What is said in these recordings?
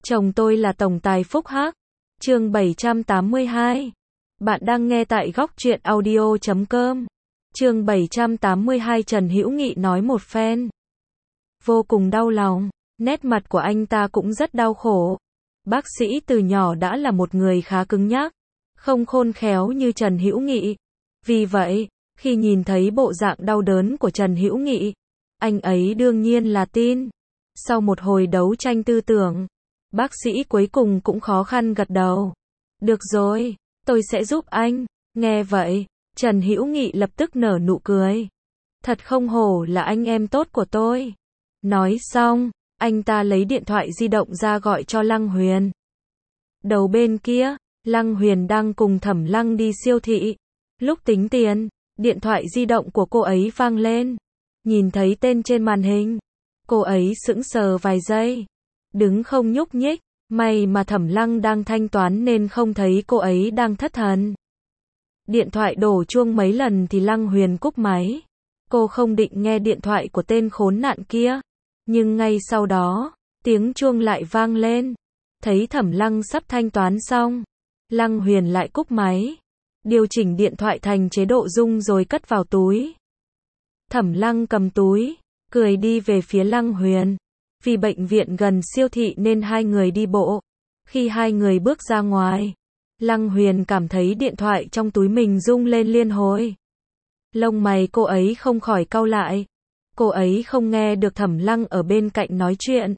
Chồng tôi là tổng tài Phúc Hắc. Chương 782. Bạn đang nghe tại góc truyện audio.com. Chương 782 Trần Hữu Nghị nói một phen. Vô cùng đau lòng, nét mặt của anh ta cũng rất đau khổ. Bác sĩ từ nhỏ đã là một người khá cứng nhắc, không khôn khéo như Trần Hữu Nghị. Vì vậy, khi nhìn thấy bộ dạng đau đớn của Trần Hữu Nghị, anh ấy đương nhiên là tin. Sau một hồi đấu tranh tư tưởng, bác sĩ cuối cùng cũng khó khăn gật đầu. Được rồi, tôi sẽ giúp anh. Nghe vậy, Trần Hữu Nghị lập tức nở nụ cười. Thật không hổ là anh em tốt của tôi. Nói xong, anh ta lấy điện thoại di động ra gọi cho Lăng Huyền. Đầu bên kia, Lăng Huyền đang cùng Thẩm Lăng đi siêu thị. Lúc tính tiền, điện thoại di động của cô ấy vang lên. Nhìn thấy tên trên màn hình, cô ấy sững sờ vài giây, đứng không nhúc nhích. May mà Thẩm Lăng đang thanh toán nên không thấy cô ấy đang thất thần. Điện thoại đổ chuông mấy lần thì Lăng Huyền cúp máy. Cô không định nghe điện thoại của tên khốn nạn kia. Nhưng ngay sau đó, tiếng chuông lại vang lên. Thấy Thẩm Lăng sắp thanh toán xong, Lăng Huyền lại cúp máy. Điều chỉnh điện thoại thành chế độ rung rồi cất vào túi. Thẩm Lăng cầm túi, cười đi về phía Lăng Huyền. Vì bệnh viện gần siêu thị nên hai người đi bộ. Khi hai người bước ra ngoài, Lăng Huyền cảm thấy điện thoại trong túi mình rung lên liên hồi. Lông mày cô ấy không khỏi cau lại. Cô ấy không nghe được Thẩm Lăng ở bên cạnh nói chuyện.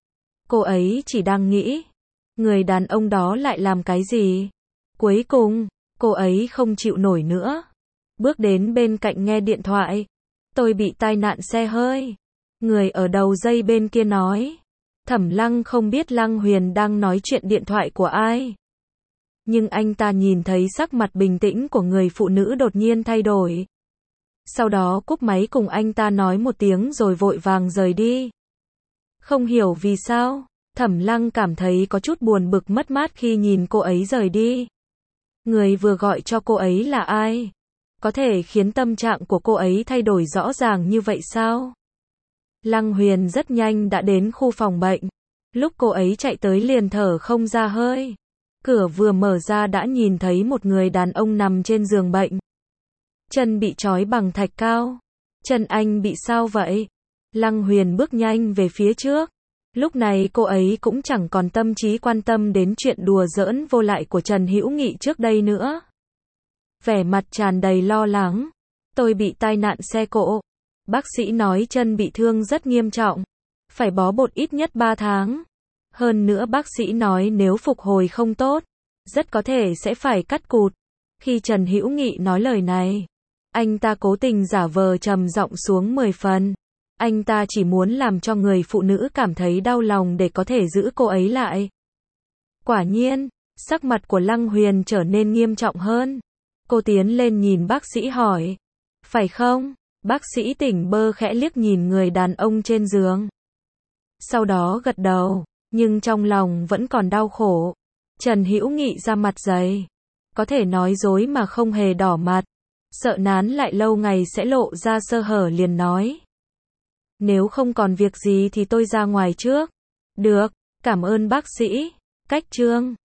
Cô ấy chỉ đang nghĩ, người đàn ông đó lại làm cái gì? Cuối cùng, cô ấy không chịu nổi nữa. Bước đến bên cạnh nghe điện thoại. Tôi bị tai nạn xe hơi. Người ở đầu dây bên kia nói. Thẩm Lăng không biết Lăng Huyền đang nói chuyện điện thoại của ai. Nhưng anh ta nhìn thấy sắc mặt bình tĩnh của người phụ nữ đột nhiên thay đổi. Sau đó cúp máy cùng anh ta nói một tiếng rồi vội vàng rời đi. Không hiểu vì sao, Thẩm Lăng cảm thấy có chút buồn bực mất mát khi nhìn cô ấy rời đi. Người vừa gọi cho cô ấy là ai? Có thể khiến tâm trạng của cô ấy thay đổi rõ ràng như vậy sao? Lăng Huyền rất nhanh đã đến khu phòng bệnh. Lúc cô ấy chạy tới liền thở không ra hơi. Cửa vừa mở ra đã nhìn thấy một người đàn ông nằm trên giường bệnh. Chân bị trói bằng thạch cao. Chân anh bị sao vậy? Lăng Huyền bước nhanh về phía trước. Lúc này cô ấy cũng chẳng còn tâm trí quan tâm đến chuyện đùa giỡn vô lại của Trần Hữu Nghị trước đây nữa. Vẻ mặt tràn đầy lo lắng. Tôi bị tai nạn xe cộ. Bác sĩ nói chân bị thương rất nghiêm trọng. Phải bó bột ít nhất 3 tháng. Hơn nữa bác sĩ nói nếu phục hồi không tốt, rất có thể sẽ phải cắt cụt. Khi Trần Hữu Nghị nói lời này, anh ta cố tình giả vờ trầm giọng xuống 10 phần. Anh ta chỉ muốn làm cho người phụ nữ cảm thấy đau lòng để có thể giữ cô ấy lại. Quả nhiên, sắc mặt của Lăng Huyền trở nên nghiêm trọng hơn. Cô tiến lên nhìn bác sĩ hỏi. Phải không? Bác sĩ tỉnh bơ khẽ liếc nhìn người đàn ông trên giường. Sau đó gật đầu, nhưng trong lòng vẫn còn đau khổ. Trần Hữu Nghị ra mặt dày. Có thể nói dối mà không hề đỏ mặt. Sợ nán lại lâu ngày sẽ lộ ra sơ hở liền nói. Nếu không còn việc gì thì tôi ra ngoài trước. Được, cảm ơn bác sĩ. Cách chương